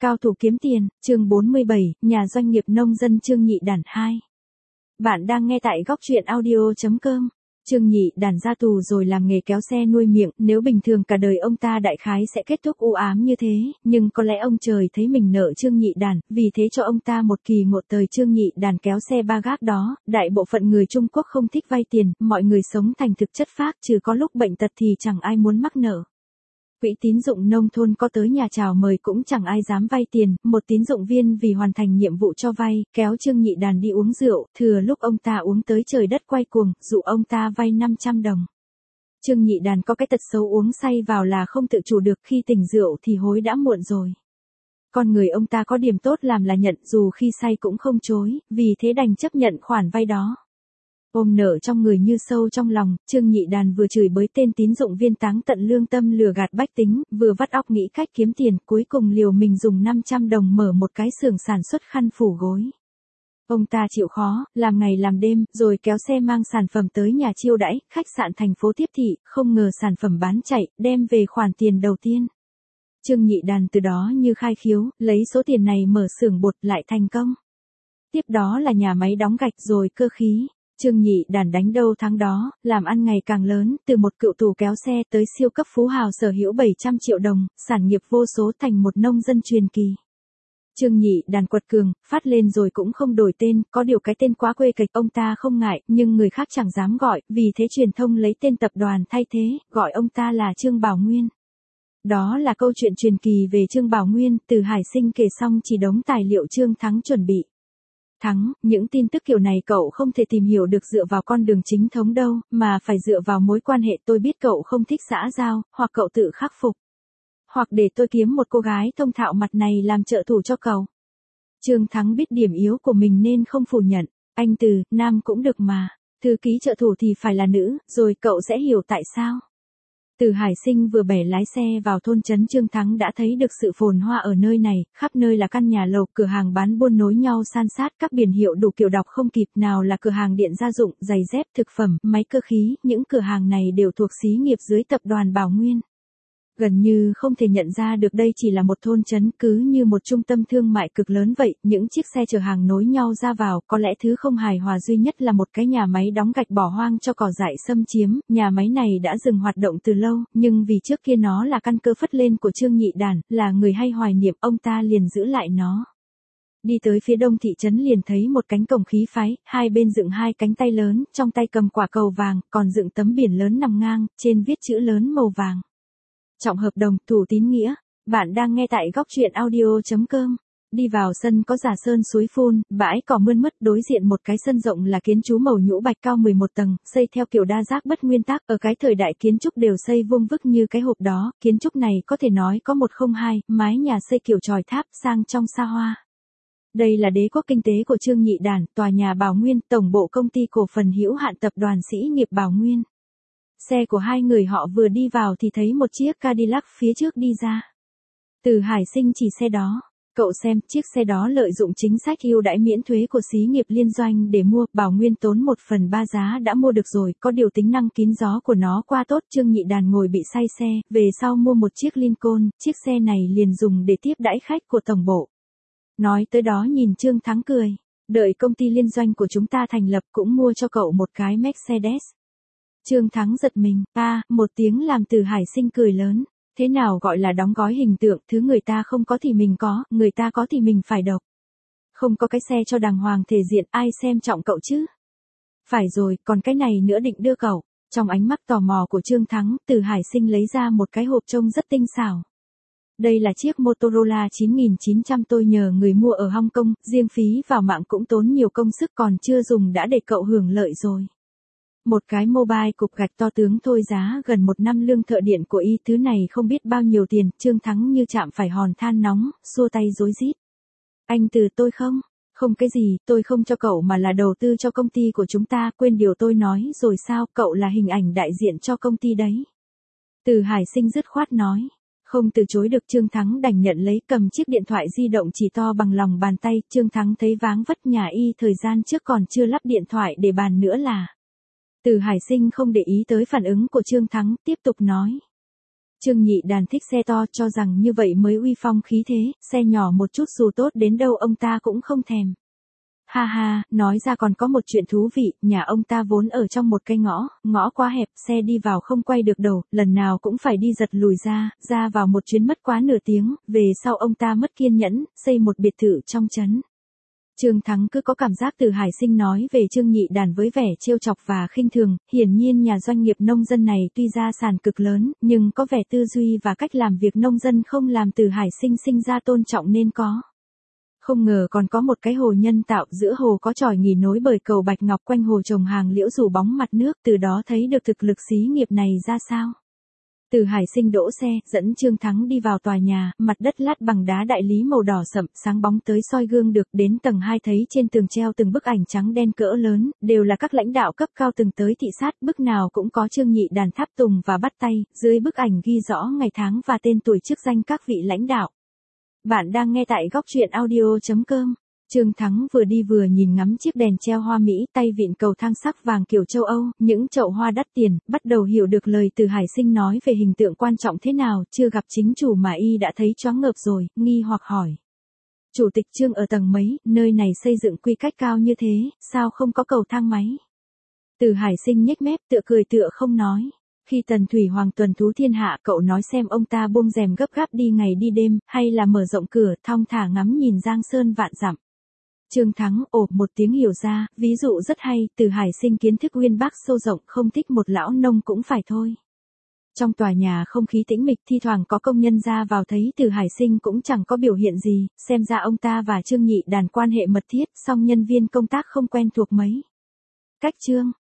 Cao thủ kiếm tiền, chương 47, nhà doanh nghiệp nông dân Trương Nhị Đản 2. Bạn đang nghe tại góc truyện audio.com. Trương Nhị Đản ra tù rồi làm nghề kéo xe nuôi miệng, nếu bình thường cả đời ông ta đại khái sẽ kết thúc u ám như thế, nhưng có lẽ ông trời thấy mình nợ Trương Nhị Đản, vì thế cho ông ta một kỳ ngộ đời. Trương Nhị Đản kéo xe ba gác đó, đại bộ phận người Trung Quốc không thích vay tiền, mọi người sống thành thực chất phác, trừ có lúc bệnh tật thì chẳng ai muốn mắc nợ. Quỹ tín dụng nông thôn có tới nhà chào mời cũng chẳng ai dám vay tiền, một tín dụng viên vì hoàn thành nhiệm vụ cho vay, kéo Trương Nhị Đản đi uống rượu, thừa lúc ông ta uống tới trời đất quay cuồng, dụ ông ta vay 500 đồng. Trương Nhị Đản có cái tật xấu uống say vào là không tự chủ được, khi tỉnh rượu thì hối đã muộn rồi. Con người ông ta có điểm tốt làm là nhận, dù khi say cũng không chối, vì thế đành chấp nhận khoản vay đó. Ôm nợ trong người như sâu trong lòng, Trương Nhị Đản vừa chửi bới tên tín dụng viên táng tận lương tâm lừa gạt bách tính, vừa vắt óc nghĩ cách kiếm tiền, cuối cùng liều mình dùng 500 đồng mở một cái xưởng sản xuất khăn phủ gối. Ông ta chịu khó, làm ngày làm đêm, rồi kéo xe mang sản phẩm tới nhà chiêu đãi, khách sạn thành phố tiếp thị, không ngờ sản phẩm bán chạy, đem về khoản tiền đầu tiên. Trương Nhị Đản từ đó như khai khiếu, lấy số tiền này mở xưởng bột lại thành công. Tiếp đó là nhà máy đóng gạch rồi cơ khí. Trương Nhị Đản đánh đâu thắng đó, làm ăn ngày càng lớn, từ một cựu tù kéo xe tới siêu cấp phú hào sở hữu 700 triệu đồng, sản nghiệp vô số thành một nông dân truyền kỳ. Trương Nhị Đản quật cường, phát lên rồi cũng không đổi tên, có điều cái tên quá quê kịch ông ta không ngại, nhưng người khác chẳng dám gọi, vì thế truyền thông lấy tên tập đoàn thay thế, gọi ông ta là Trương Bảo Nguyên. Đó là câu chuyện truyền kỳ về Trương Bảo Nguyên, từ Hải Sinh kể xong chỉ đống tài liệu Trương Thắng chuẩn bị. Thắng, những tin tức kiểu này cậu không thể tìm hiểu được dựa vào con đường chính thống đâu, mà phải dựa vào mối quan hệ. Tôi biết cậu không thích xã giao, hoặc cậu tự khắc phục. Hoặc để tôi kiếm một cô gái thông thạo mặt này làm trợ thủ cho cậu. Trương Thắng biết điểm yếu của mình nên không phủ nhận. Anh Từ, nam cũng được mà. Thư ký trợ thủ thì phải là nữ, rồi cậu sẽ hiểu tại sao. Từ Hải Sinh vừa bẻ lái xe vào thôn trấn Trương Thắng đã thấy được sự phồn hoa ở nơi này, khắp nơi là căn nhà lầu, cửa hàng bán buôn nối nhau san sát, các biển hiệu đủ kiểu đọc không kịp, nào là cửa hàng điện gia dụng, giày dép, thực phẩm, máy cơ khí, những cửa hàng này đều thuộc xí nghiệp dưới tập đoàn Bảo Nguyên. Gần như không thể nhận ra được đây chỉ là một thôn trấn, cứ như một trung tâm thương mại cực lớn vậy, những chiếc xe chở hàng nối nhau ra vào, có lẽ thứ không hài hòa duy nhất là một cái nhà máy đóng gạch bỏ hoang cho cỏ dại xâm chiếm, nhà máy này đã dừng hoạt động từ lâu, nhưng vì trước kia nó là căn cơ phất lên của Trương Nhị Đản, là người hay hoài niệm, ông ta liền giữ lại nó. Đi tới phía đông thị trấn liền thấy một cánh cổng khí phái, hai bên dựng hai cánh tay lớn, trong tay cầm quả cầu vàng, còn dựng tấm biển lớn nằm ngang, trên viết chữ lớn màu vàng. Trọng hợp đồng, thủ tín nghĩa. Bạn đang nghe tại góc truyện audio.com. Đi vào sân có giả sơn suối phun, bãi cỏ mơn mởt, đối diện một cái sân rộng là kiến trú màu nhũ bạch cao 11 tầng, xây theo kiểu đa giác bất nguyên tắc, ở cái thời đại kiến trúc đều xây vuông vức như cái hộp đó, kiến trúc này có thể nói có 102, mái nhà xây kiểu chòi tháp, sang trong xa hoa. Đây là đế quốc kinh tế của Trương Nhị Đản, tòa nhà Bảo Nguyên, tổng bộ công ty cổ phần hữu hạn tập đoàn Sĩ nghiệp Bảo Nguyên. Xe của hai người họ vừa đi vào thì thấy một chiếc Cadillac phía trước đi ra. Từ Hải Sinh chỉ xe đó. Cậu xem, chiếc xe đó lợi dụng chính sách ưu đãi miễn thuế của xí nghiệp liên doanh để mua, Bảo Nguyên tốn 1/3 giá đã mua được rồi, có điều tính năng kín gió của nó qua tốt. Trương Nhị Đản ngồi bị say xe, về sau mua một chiếc Lincoln, chiếc xe này liền dùng để tiếp đãi khách của tổng bộ. Nói tới đó nhìn Trương Thắng cười, đợi công ty liên doanh của chúng ta thành lập cũng mua cho cậu một cái Mercedes. Trương Thắng giật mình, một tiếng làm Từ Hải Sinh cười lớn. Thế nào gọi là đóng gói hình tượng, thứ người ta không có thì mình có, người ta có thì mình phải độc. Không có cái xe cho đàng hoàng thể diện, ai xem trọng cậu chứ? Phải rồi, còn cái này nữa định đưa cậu. Trong ánh mắt tò mò của Trương Thắng, Từ Hải Sinh lấy ra một cái hộp trông rất tinh xảo. Đây là chiếc Motorola 9900 tôi nhờ người mua ở Hong Kong, riêng phí vào mạng cũng tốn nhiều công sức, còn chưa dùng đã để cậu hưởng lợi rồi. Một cái mobile cục gạch to tướng thôi, giá gần 1 năm lương thợ điện của y, thứ này không biết bao nhiêu tiền. Trương Thắng như chạm phải hòn than nóng, xua tay rối rít. Anh Từ, tôi không cái gì, tôi không cho cậu mà là đầu tư cho công ty của chúng ta, quên điều tôi nói rồi sao, cậu là hình ảnh đại diện cho công ty đấy. Từ Hải Sinh dứt khoát nói. Không từ chối được, Trương Thắng đành nhận lấy, cầm chiếc điện thoại di động chỉ to bằng lòng bàn tay. Trương Thắng thấy váng vất, nhà y thời gian trước còn chưa lắp điện thoại để bàn nữa là. Từ Hải Sinh không để ý tới phản ứng của Trương Thắng, tiếp tục nói. Trương Nhị Đàn thích xe to, cho rằng như vậy mới uy phong khí thế, xe nhỏ một chút dù tốt đến đâu ông ta cũng không thèm. Ha ha, nói ra còn có một chuyện thú vị, nhà ông ta vốn ở trong một cái ngõ quá hẹp, xe đi vào không quay được đầu, lần nào cũng phải đi giật lùi ra vào một chuyến mất quá nửa tiếng, về sau ông ta mất kiên nhẫn, xây một biệt thự trong trấn. Trương Thắng cứ có cảm giác Từ Hải Sinh nói về Trương Nhị Đàn với vẻ trêu chọc và khinh thường, hiển nhiên nhà doanh nghiệp nông dân này tuy gia sản cực lớn, nhưng có vẻ tư duy và cách làm việc nông dân không làm Từ Hải Sinh sinh ra tôn trọng nên có. Không ngờ còn có một cái hồ nhân tạo, giữa hồ có chòi nghỉ nối bởi cầu bạch ngọc, quanh hồ trồng hàng liễu rủ bóng mặt nước, từ đó thấy được thực lực xí nghiệp này ra sao. Từ Hải Sinh đỗ xe, dẫn Trương Thắng đi vào tòa nhà, mặt đất lát bằng đá đại lý màu đỏ sậm, sáng bóng tới soi gương được, đến tầng 2 thấy trên tường treo từng bức ảnh trắng đen cỡ lớn, đều là các lãnh đạo cấp cao từng tới thị sát, bức nào cũng có Trương Nhị Đàn tháp tùng và bắt tay, dưới bức ảnh ghi rõ ngày tháng và tên tuổi chức danh các vị lãnh đạo. Bạn đang nghe tại góc truyện audio.com. Trương Thắng vừa đi vừa nhìn ngắm chiếc đèn treo hoa Mỹ, tay vịn cầu thang sắc vàng kiểu châu Âu, những chậu hoa đắt tiền, bắt đầu hiểu được lời Từ Hải Sinh nói về hình tượng quan trọng thế nào, chưa gặp chính chủ mà y đã thấy choáng ngợp rồi, nghi hoặc hỏi. Chủ tịch Trương ở tầng mấy, nơi này xây dựng quy cách cao như thế, sao không có cầu thang máy? Từ Hải Sinh nhếch mép tựa cười tựa không nói. Khi Tần Thủy Hoàng tuần thú thiên hạ, cậu nói xem ông ta buông rèm gấp gáp đi ngày đi đêm, hay là mở rộng cửa, thong thả ngắm nhìn giang sơn vạn dặm. Trương Thắng ồ một tiếng hiểu ra, ví dụ rất hay, Từ Hải Sinh kiến thức uyên bác sâu rộng, không thích một lão nông cũng phải thôi. Trong tòa nhà không khí tĩnh mịch, thi thoảng có công nhân ra vào, thấy Từ Hải Sinh cũng chẳng có biểu hiện gì, xem ra ông ta và Trương Nhị Đàn quan hệ mật thiết, song nhân viên công tác không quen thuộc mấy. Cách Trương